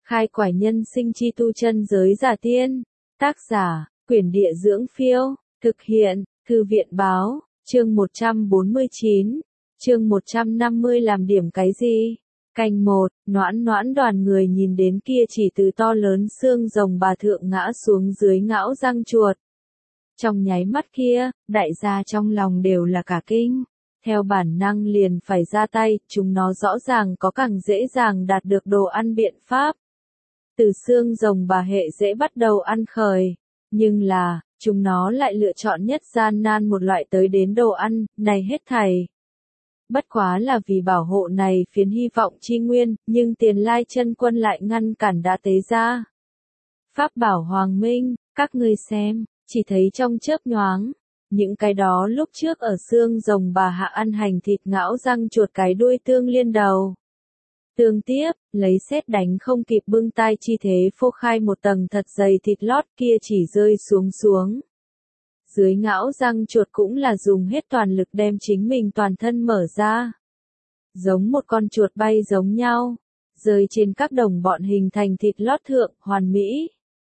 Khai quải nhân sinh chi tu chân giới giả tiên. Tác giả, Quyển Địa Dưỡng Phiêu. Thực hiện, Thư viện Báo. Chương 149. Chương 150 làm điểm cái gì? Canh 1, Noãn Noãn đoàn người nhìn đến kia chỉ từ to lớn xương rồng bà thượng ngã xuống dưới ngão răng chuột. Trong nháy mắt kia, đại gia trong lòng đều là cả kinh. Theo bản năng liền phải ra tay, chúng nó rõ ràng có càng dễ dàng đạt được đồ ăn biện pháp. Từ xương rồng bà hệ dễ bắt đầu ăn khởi. Nhưng là, chúng nó lại lựa chọn nhất gian nan một loại tới đến đồ ăn, này hết thảy. Bất quá là vì bảo hộ này phiến hy vọng chi nguyên, nhưng Tiền Lai chân quân lại ngăn cản đã tế ra. Pháp bảo Hoàng Minh, các ngươi xem, chỉ thấy trong chớp nhoáng, những cái đó lúc trước ở xương rồng bà hạ ăn hành thịt ngão răng chuột cái đuôi tương liên đầu. Tương tiếp, lấy sét đánh không kịp bưng tai chi thế phô khai một tầng thật dày thịt lót kia chỉ rơi xuống. Dưới ngão răng chuột cũng là dùng hết toàn lực đem chính mình toàn thân mở ra. Giống một con chuột bay giống nhau, rơi trên các đồng bọn hình thành thịt lót thượng, hoàn mỹ.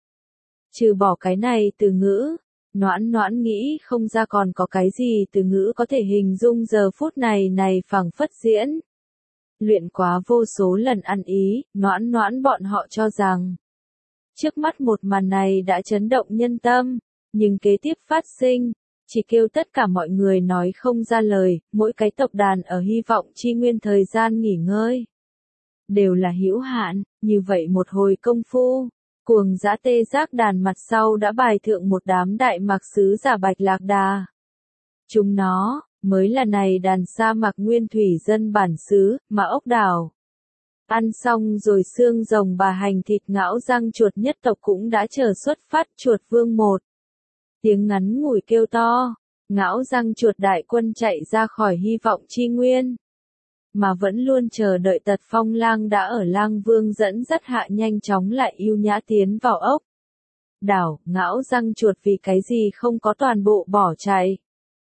Trừ bỏ cái này từ ngữ, Noãn Noãn nghĩ không ra còn có cái gì từ ngữ có thể hình dung giờ phút này phảng phất diễn. Luyện quá vô số lần ăn ý, Noãn Noãn bọn họ cho rằng trước mắt một màn này đã chấn động nhân tâm, nhưng kế tiếp phát sinh, chỉ kêu tất cả mọi người nói không ra lời, mỗi cái tộc đàn ở hy vọng chi nguyên thời gian nghỉ ngơi. Đều là hữu hạn, như vậy một hồi công phu, cuồng dã tê giác đàn mặt sau đã bài thượng một đám đại mạc sứ giả bạch lạc đà. Chúng nó, mới là này đàn sa mạc nguyên thủy dân bản xứ, mà ốc đảo. Ăn xong rồi xương rồng bà hành thịt ngão răng chuột nhất tộc cũng đã chờ xuất phát chuột vương một. Tiếng ngắn ngủi kêu to, ngão răng chuột đại quân chạy ra khỏi hy vọng chi nguyên. Mà vẫn luôn chờ đợi Tật Phong Lang đã ở Lang Vương dẫn dắt hạ nhanh chóng lại yêu nhã tiến vào ốc đảo, ngão răng chuột vì cái gì không có toàn bộ bỏ chạy.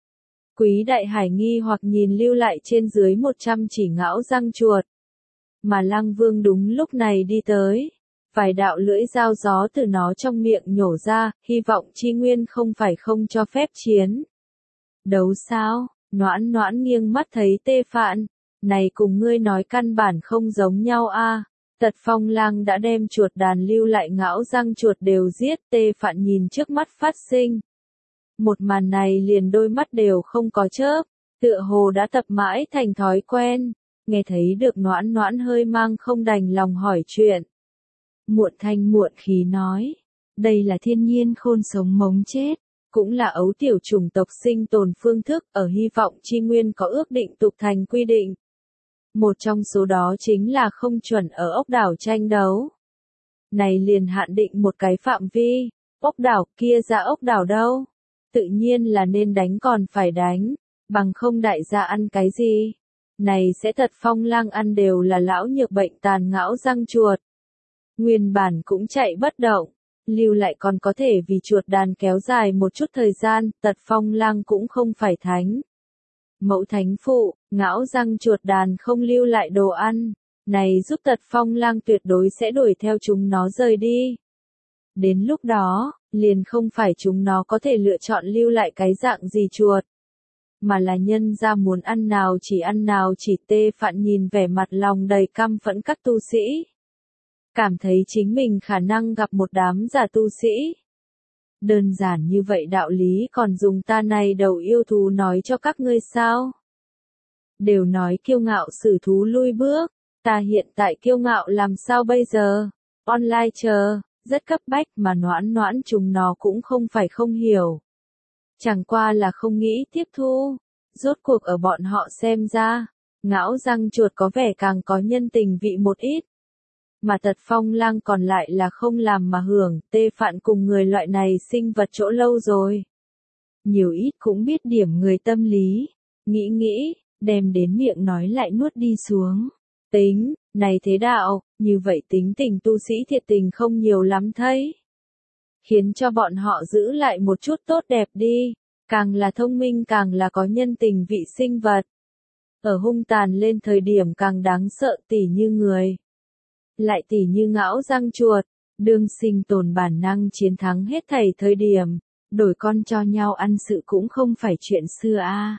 Quý đại hải nghi hoặc nhìn lưu lại trên dưới 100 chỉ ngão răng chuột. Mà Lang Vương đúng lúc này đi tới. Vài đạo lưỡi dao gió từ nó trong miệng nhổ ra, hy vọng chi nguyên không phải không cho phép chiến. Đấu sao? Noãn Noãn nghiêng mắt thấy Tê Phạn. Này cùng ngươi nói căn bản không giống nhau a. Tật Phong Lang đã đem chuột đàn lưu lại ngão răng chuột đều giết. Tê Phạn nhìn trước mắt phát sinh. Một màn này liền đôi mắt đều không có chớp, tựa hồ đã tập mãi thành thói quen. Nghe thấy được Noãn Noãn hơi mang không đành lòng hỏi chuyện. Muộn thanh muộn khí nói, đây là thiên nhiên khôn sống mống chết, cũng là ấu tiểu chủng tộc sinh tồn phương thức ở hy vọng chi nguyên có ước định tục thành quy định. Một trong số đó chính là không chuẩn ở ốc đảo tranh đấu. Này liền hạn định một cái phạm vi, ốc đảo kia ra ốc đảo đâu. Tự nhiên là nên đánh còn phải đánh, bằng không đại gia ăn cái gì. Này sẽ Tật Phong Lang ăn đều là lão nhược bệnh tàn ngão răng chuột. Nguyên bản cũng chạy bất động, lưu lại còn có thể vì chuột đàn kéo dài một chút thời gian, Tật Phong Lang cũng không phải thánh. Mẫu thánh phụ, ngão răng chuột đàn không lưu lại đồ ăn, này giúp Tật Phong Lang tuyệt đối sẽ đuổi theo chúng nó rời đi. Đến lúc đó, liền không phải chúng nó có thể lựa chọn lưu lại cái dạng gì chuột, mà là nhân ra muốn ăn nào chỉ. Tê Phạn nhìn vẻ mặt lòng đầy căm phẫn các tu sĩ. Cảm thấy chính mình khả năng gặp một đám giả tu sĩ. Đơn giản như vậy đạo lý còn dùng ta này đầu yêu thú nói cho các ngươi sao? Đều nói kiêu ngạo xử thú lui bước, ta hiện tại kiêu ngạo làm sao bây giờ? Online chờ, rất cấp bách mà Noãn Noãn chúng nó cũng không phải không hiểu. Chẳng qua là không nghĩ tiếp thu, rốt cuộc ở bọn họ xem ra, ngão răng chuột có vẻ càng có nhân tình vị một ít. Mà Tật Phong Lang còn lại là không làm mà hưởng, Tê Phạn cùng người loại này sinh vật chỗ lâu rồi. Nhiều ít cũng biết điểm người tâm lý, nghĩ, đem đến miệng nói lại nuốt đi xuống. Tính, này thế đạo, như vậy tính tình tu sĩ thiệt tình không nhiều lắm thấy. Khiến cho bọn họ giữ lại một chút tốt đẹp đi, càng là thông minh càng là có nhân tình vị sinh vật. Ở hung tàn lên thời điểm càng đáng sợ tỉ như người. Lại tỉ như ngão răng chuột, đương sinh tồn bản năng chiến thắng hết thảy thời điểm, đổi con cho nhau ăn sự cũng không phải chuyện xưa a.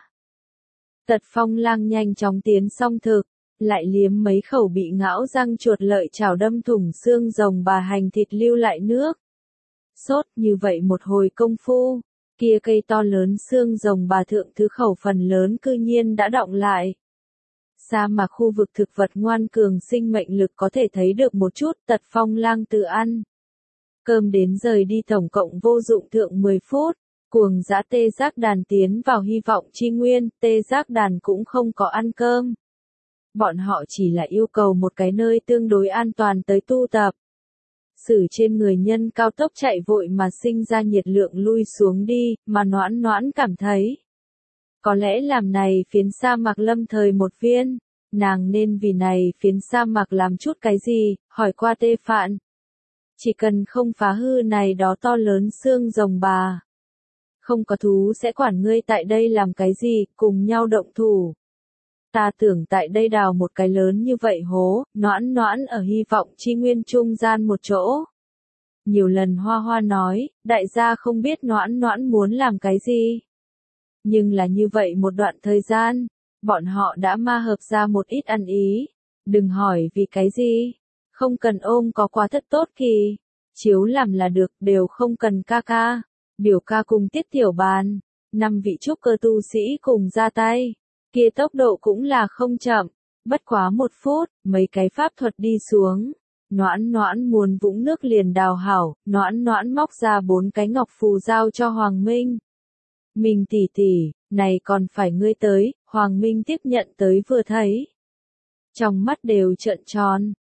Tật Phong Lang nhanh chóng tiến xong thực, lại liếm mấy khẩu bị ngão răng chuột lợi chảo đâm thủng xương rồng bà hành thịt lưu lại nước. Sốt như vậy một hồi công phu, kia cây to lớn xương rồng bà thượng thứ khẩu phần lớn cư nhiên đã đọng lại. Sa mạc khu vực thực vật ngoan cường sinh mệnh lực có thể thấy được một chút. Tật Phong Lang tự ăn cơm đến rời đi tổng cộng vô dụng thượng 10 phút, cuồng dã tê giác đàn tiến vào hy vọng chi nguyên, tê giác đàn cũng không có ăn cơm. Bọn họ chỉ là yêu cầu một cái nơi tương đối an toàn tới tu tập. Sử trên người nhân cao tốc chạy vội mà sinh ra nhiệt lượng lui xuống đi, mà Noãn Noãn cảm thấy. Có lẽ làm này phiến sa mạc lâm thời một viên, nàng nên vì này phiến sa mạc làm chút cái gì, hỏi qua Tê Phạn. Chỉ cần không phá hư này đó to lớn xương rồng bà. Không có thú sẽ quản ngươi tại đây làm cái gì, cùng nhau động thủ. Ta tưởng tại đây đào một cái lớn như vậy hố, Noãn Noãn ở hy vọng chi nguyên trung gian một chỗ. Nhiều lần Hoa Hoa nói, đại gia không biết Noãn Noãn muốn làm cái gì. Nhưng là như vậy một đoạn thời gian, bọn họ đã ma hợp ra một ít ăn ý. Đừng hỏi vì cái gì, không cần ôm có quá thất tốt kỳ. Chiếu làm là được, đều không cần ca ca. Biểu ca cùng Tiết Tiểu Bàn, 5 vị trúc cơ tu sĩ cùng ra tay. Kia tốc độ cũng là không chậm, bất quá 1 phút, mấy cái pháp thuật đi xuống. Noãn Noãn muốn vũng nước liền đào hảo, Noãn Noãn móc ra 4 cái ngọc phù giao cho Hoàng Minh. Mình tỷ tỷ, này còn phải ngươi tới, Hoàng Minh tiếp nhận tới vừa thấy. Trong mắt đều trợn tròn,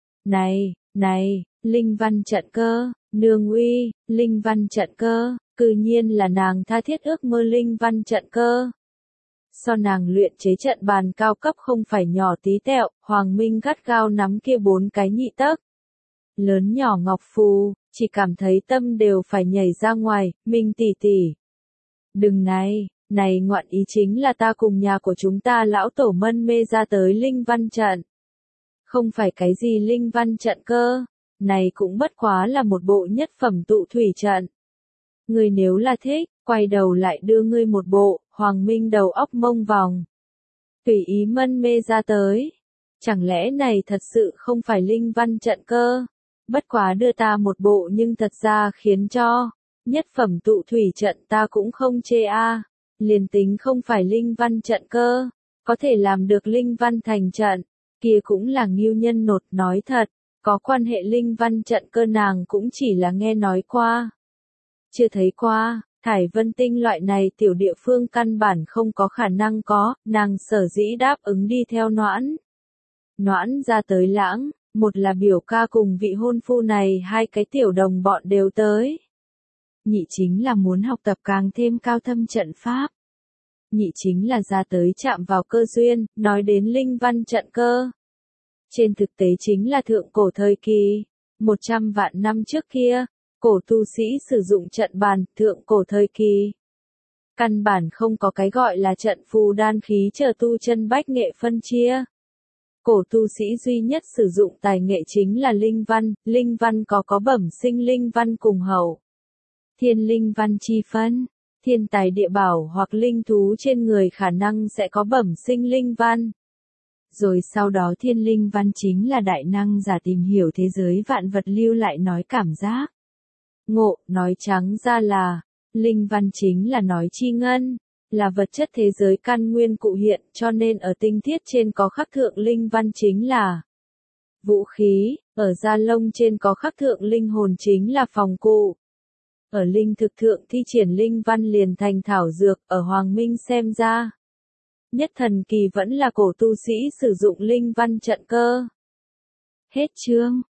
này, linh văn trận cơ, nương uy, linh văn trận cơ, cư nhiên là nàng tha thiết ước mơ linh văn trận cơ. So nàng luyện chế trận bàn cao cấp không phải nhỏ tí tẹo, Hoàng Minh gắt gao nắm kia 4 cái nhị tấc. Lớn nhỏ ngọc phù, chỉ cảm thấy tâm đều phải nhảy ra ngoài, Minh tỷ tỷ. Đừng này ngoạn ý chính là ta cùng nhà của chúng ta lão tổ mân mê ra tới linh văn trận. Không phải cái gì linh văn trận cơ, này cũng bất quá là một bộ nhất phẩm tụ thủy trận. Ngươi nếu là thích, quay đầu lại đưa ngươi một bộ, Hoàng Minh đầu óc mông vòng. Tùy ý mân mê ra tới. Chẳng lẽ này thật sự không phải linh văn trận cơ? Bất quá đưa ta một bộ nhưng thật ra khiến cho nhất phẩm tụ thủy trận ta cũng không chê a. Liền tính không phải linh văn trận cơ, có thể làm được linh văn thành trận, kia cũng là nghiêu nhân nột. Nói thật, có quan hệ linh văn trận cơ nàng cũng chỉ là nghe nói qua. Chưa thấy qua, Thải Vân Tinh loại này tiểu địa phương căn bản không có khả năng có, nàng sở dĩ đáp ứng đi theo Noãn. Noãn ra tới lãng, một là biểu ca cùng vị hôn phu này 2 cái tiểu đồng bọn đều tới. Nhị chính là muốn học tập càng thêm cao thâm trận pháp. Nhị chính là ra tới chạm vào cơ duyên, nói đến linh văn trận cơ. Trên thực tế chính là thượng cổ thời kỳ, 100 vạn năm trước kia, cổ tu sĩ sử dụng trận bàn, thượng cổ thời kỳ. Căn bản không có cái gọi là trận phù đan khí chờ tu chân bách nghệ phân chia. Cổ tu sĩ duy nhất sử dụng tài nghệ chính là linh văn có bẩm sinh linh văn cùng hậu. Thiên linh văn chi phân, thiên tài địa bảo hoặc linh thú trên người khả năng sẽ có bẩm sinh linh văn. Rồi sau đó thiên linh văn chính là đại năng giả tìm hiểu thế giới vạn vật lưu lại nói cảm giác. Ngộ, nói trắng ra là, linh văn chính là nói chi ngân, là vật chất thế giới căn nguyên cụ hiện, cho nên ở tinh thiết trên có khắc thượng linh văn chính là vũ khí, ở da lông trên có khắc thượng linh hồn chính là phòng cụ. Ở linh thực thượng thi triển linh văn liền thành thảo dược, ở Hoàng Minh xem ra. Nhất thần kỳ vẫn là cổ tu sĩ sử dụng linh văn trận cơ. Hết chương.